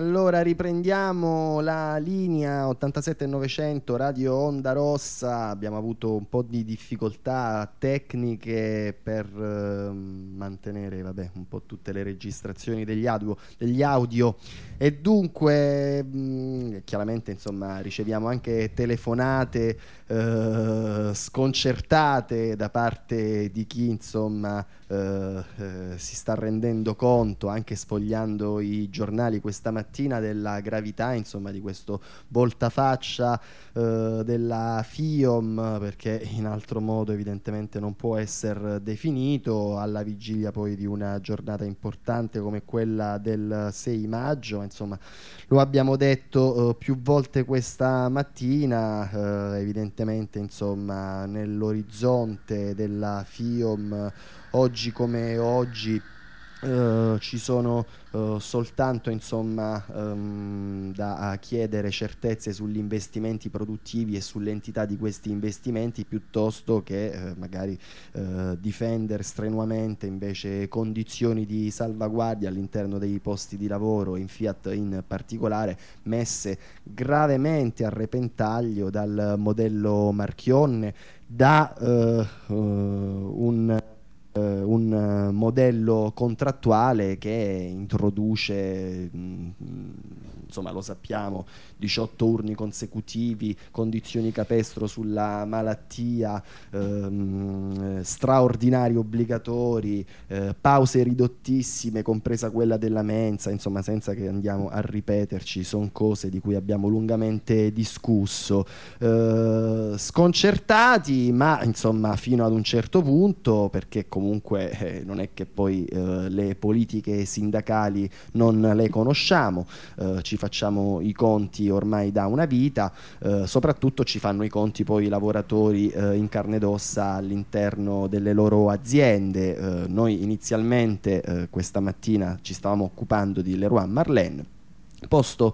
Allora riprendiamo la linea 87-900 Radio Onda Rossa. Abbiamo avuto un po' di difficoltà tecniche per mantenere un po' tutte le registrazioni degli audio e dunque chiaramente insomma riceviamo anche telefonate sconcertate da parte di chi insomma si sta rendendo conto, anche sfogliando i giornali questa mattina, della gravità insomma di questo voltafaccia della FIOM, perché in altro modo evidentemente non può essere definito, alla vigilia poi di una giornata importante come quella del 6 maggio. Insomma, lo abbiamo detto più volte questa mattina, evidentemente insomma nell'orizzonte della FIOM oggi come oggi ci sono soltanto insomma da chiedere certezze sugli investimenti produttivi e sull'entità di questi investimenti, piuttosto che magari difendere strenuamente invece condizioni di salvaguardia all'interno dei posti di lavoro, in Fiat in particolare, messe gravemente a repentaglio dal modello Marchionne, da un modello contrattuale che introduce, insomma lo sappiamo, 18 urni consecutivi, condizioni capestro sulla malattia, straordinari obbligatori, pause ridottissime compresa quella della mensa, insomma senza che andiamo a ripeterci, sono cose di cui abbiamo lungamente discusso, sconcertati ma insomma fino ad un certo punto, perché comunque non è che poi le politiche sindacali non le conosciamo, ci facciamo i conti ormai da una vita, soprattutto ci fanno i conti poi i lavoratori in carne ed ossa all'interno delle loro aziende. Noi inizialmente questa mattina ci stavamo occupando di Leroy Merlin, posto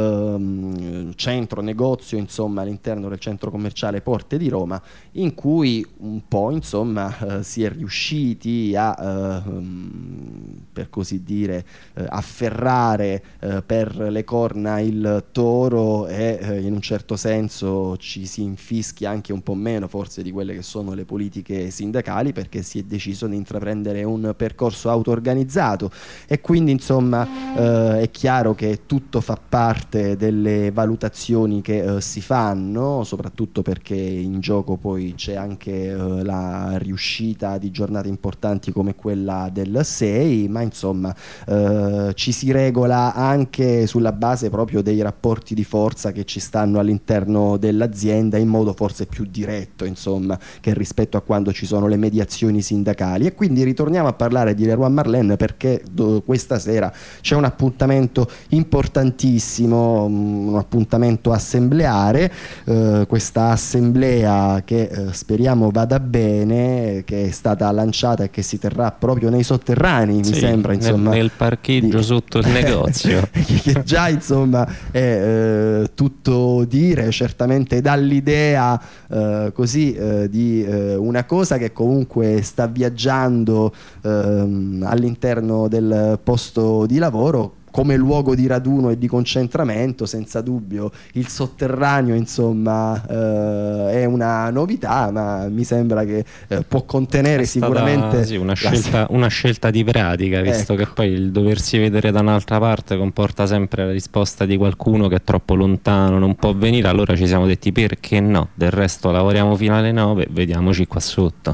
centro negozio insomma all'interno del centro commerciale Porte di Roma, in cui un po' insomma si è riusciti a per così dire afferrare per le corna il toro e in un certo senso ci si infischia anche un po' meno forse di quelle che sono le politiche sindacali, perché si è deciso di intraprendere un percorso auto-organizzato e quindi insomma è chiaro che tutto fa parte delle valutazioni che si fanno, soprattutto perché in gioco poi c'è anche la riuscita di giornate importanti come quella del 6, ma insomma ci si regola anche sulla base proprio dei rapporti di forza che ci stanno all'interno dell'azienda, in modo forse più diretto insomma che rispetto a quando ci sono le mediazioni sindacali. E quindi ritorniamo a parlare di Leroy Merlin perché questa sera c'è un appuntamento importantissimo, un appuntamento assembleare, questa assemblea che speriamo vada bene, che è stata lanciata e che si terrà proprio nei sotterranei, mi sembra insomma nel parcheggio sotto il negozio che già insomma è tutto dire, certamente dall'idea così di una cosa che comunque sta viaggiando all'interno del posto di lavoro come luogo di raduno e di concentramento. Senza dubbio il sotterraneo insomma è una novità, ma mi sembra che può contenere sicuramente una scelta di pratica, visto che poi il doversi vedere da un'altra parte comporta sempre la risposta di qualcuno che è troppo lontano, non può venire. Allora ci siamo detti perché no, del resto lavoriamo fino alle 9, vediamoci qua sotto.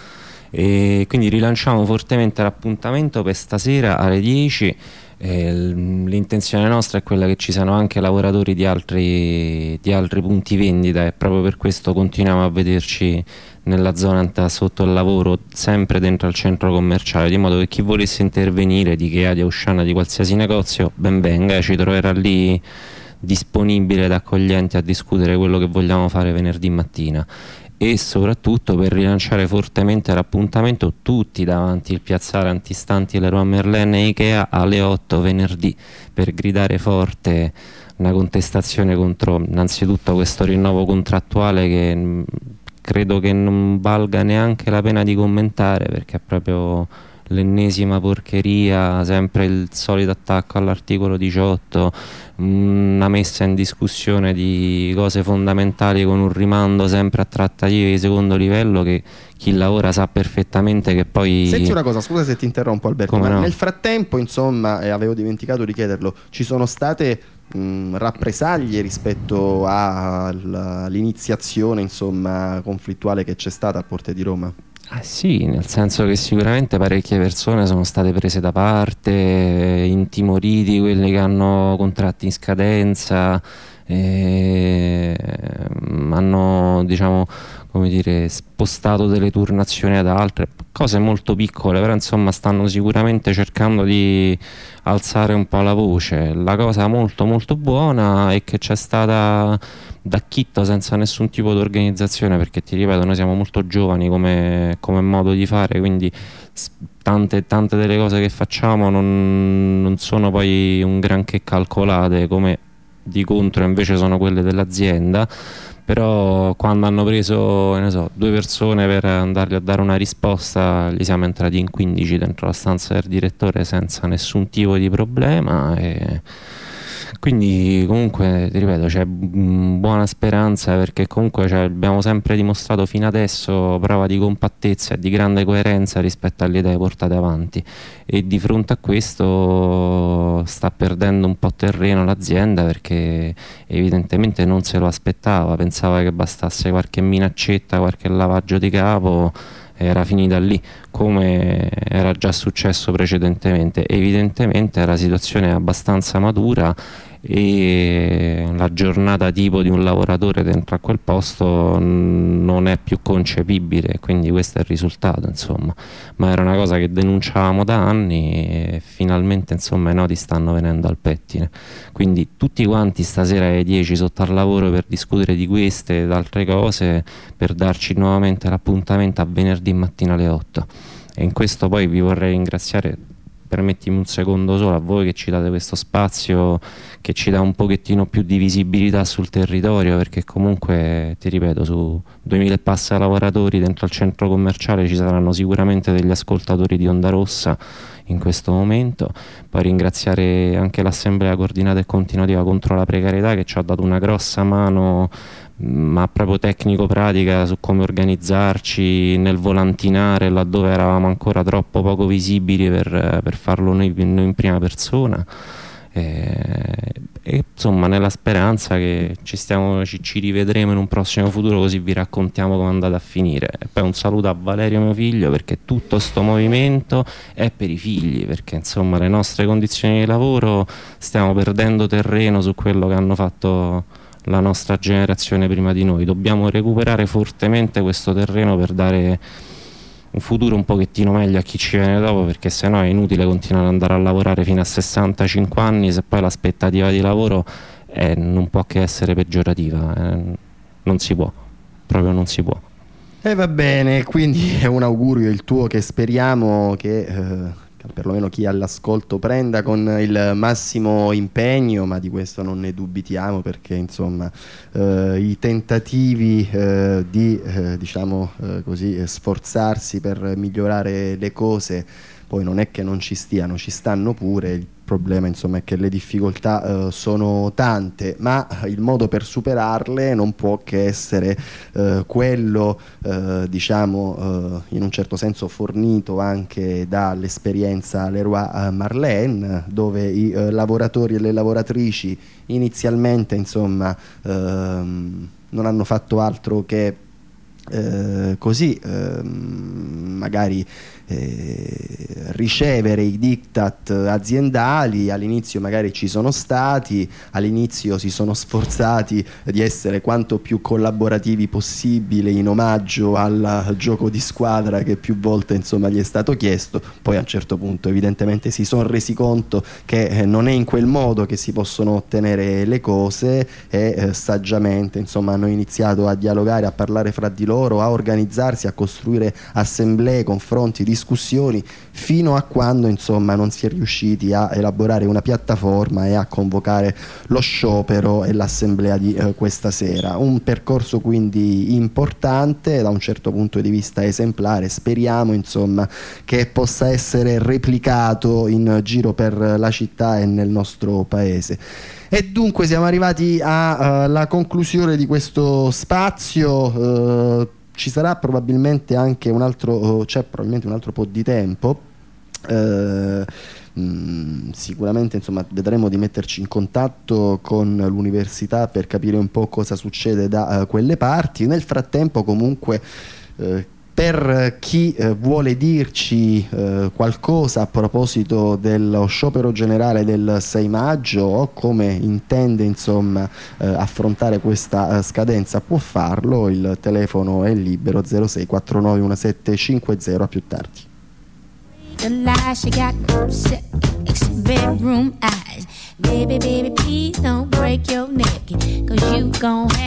E quindi rilanciamo fortemente l'appuntamento per stasera alle 10. L'intenzione nostra è quella che ci siano anche lavoratori di altri punti vendita, e proprio per questo continuiamo a vederci nella zona sotto il lavoro, sempre dentro al centro commerciale, di modo che chi volesse intervenire di Ikea, di Auchan, di qualsiasi negozio, ben venga, ci troverà lì disponibile ed accogliente a discutere quello che vogliamo fare venerdì mattina. E soprattutto per rilanciare fortemente l'appuntamento, tutti davanti il piazzale antistanti Leroy Merlin e Ikea alle 8 venerdì, per gridare forte una contestazione contro innanzitutto questo rinnovo contrattuale che credo che non valga neanche la pena di commentare, perché è proprio l'ennesima porcheria, sempre il solito attacco all'articolo 18, una messa in discussione di cose fondamentali con un rimando sempre a trattative di secondo livello che chi lavora sa perfettamente che poi... Senti una cosa, scusa se ti interrompo Alberto, ma no? nel frattempo, insomma, avevo dimenticato di chiederlo, ci sono state rappresaglie rispetto all'iniziazione, insomma, conflittuale che c'è stata a Porte di Roma? Sì, nel senso che sicuramente parecchie persone sono state prese da parte, intimoriti quelli che hanno contratti in scadenza, hanno, diciamo, come dire, spostato delle turnazioni ad altre, cose molto piccole, però insomma stanno sicuramente cercando di alzare un po' la voce. La cosa molto molto buona è che c'è stata da chitto, senza nessun tipo di organizzazione, perché ti ripeto, noi siamo molto giovani come modo di fare, quindi tante delle cose che facciamo non sono poi un granché calcolate, come di contro invece sono quelle dell'azienda. Però quando hanno preso, ne so, 2 persone per andargli a dare una risposta, gli siamo entrati in 15 dentro la stanza del direttore senza nessun tipo di problema, e quindi comunque ti ripeto, c'è buona speranza, perché comunque abbiamo sempre dimostrato fino adesso prova di compattezza e di grande coerenza rispetto alle idee portate avanti, e di fronte a questo sta perdendo un po' terreno l'azienda, perché evidentemente non se lo aspettava, pensava che bastasse qualche minaccetta, qualche lavaggio di capo, era finita lì, come era già successo precedentemente. Evidentemente la situazione è abbastanza matura e la giornata tipo di un lavoratore dentro a quel posto non è più concepibile, quindi questo è il risultato, insomma. Ma era una cosa che denunciavamo da anni e finalmente, insomma, i nodi stanno venendo al pettine, quindi tutti quanti stasera alle 10 sotto al lavoro per discutere di queste ed altre cose, per darci nuovamente l'appuntamento a venerdì mattina alle 8. E in questo poi vi vorrei ringraziare, permettimi un secondo solo, a voi che ci date questo spazio che ci dà un pochettino più di visibilità sul territorio, perché comunque, ti ripeto, su 2000 e passa lavoratori dentro al centro commerciale ci saranno sicuramente degli ascoltatori di Onda Rossa in questo momento. Poi ringraziare anche l'Assemblea Coordinata e Continuativa contro la Precarietà, che ci ha dato una grossa mano, ma proprio tecnico-pratica, su come organizzarci nel volantinare laddove eravamo ancora troppo poco visibili per farlo noi in prima persona. E insomma, nella speranza che ci rivedremo in un prossimo futuro, così vi raccontiamo come è andata a finire. E poi un saluto a Valerio, mio figlio, perché tutto sto movimento è per i figli, perché insomma le nostre condizioni di lavoro stiamo perdendo terreno su quello che hanno fatto la nostra generazione prima di noi. Dobbiamo recuperare fortemente questo terreno per dare un futuro un pochettino meglio a chi ci viene dopo, perché sennò è inutile continuare ad andare a lavorare fino a 65 anni se poi l'aspettativa di lavoro non può che essere peggiorativa. Non si può, proprio non si può. E va bene, quindi è un augurio il tuo che speriamo che perlomeno chi all'ascolto prenda con il massimo impegno, ma di questo non ne dubitiamo, perché insomma i tentativi di diciamo così sforzarsi per migliorare le cose poi non è che non ci stiano, ci stanno pure. Il problema insomma è che le difficoltà sono tante, ma il modo per superarle non può che essere quello diciamo in un certo senso fornito anche dall'esperienza Leroy Merlin, dove i lavoratori e le lavoratrici inizialmente insomma non hanno fatto altro che così magari ricevere i diktat aziendali. All'inizio magari ci sono stati, all'inizio si sono sforzati di essere quanto più collaborativi possibile in omaggio al gioco di squadra che più volte insomma gli è stato chiesto. Poi a un certo punto evidentemente si sono resi conto che non è in quel modo che si possono ottenere le cose e saggiamente insomma hanno iniziato a dialogare, a parlare fra di loro, a organizzarsi, a costruire assemblee, confronti, discussioni, fino a quando insomma non si è riusciti a elaborare una piattaforma e a convocare lo sciopero e l'assemblea di questa sera. Un percorso quindi importante, da un certo punto di vista esemplare. Speriamo insomma che possa essere replicato in giro per la città e nel nostro paese. E dunque siamo arrivati alla conclusione di questo spazio. Ci sarà probabilmente anche c'è probabilmente un altro po' di tempo. Sicuramente insomma vedremo di metterci in contatto con l'università per capire un po' cosa succede da quelle parti. Nel frattempo comunque per chi vuole dirci qualcosa a proposito dello sciopero generale del 6 maggio o come intende insomma affrontare questa scadenza, può farlo. Il telefono è libero, 06 49 17 50. A più tardi. The lie she got 6 bedroom eyes. Baby, baby, please don't break your neck, 'cause you gon' have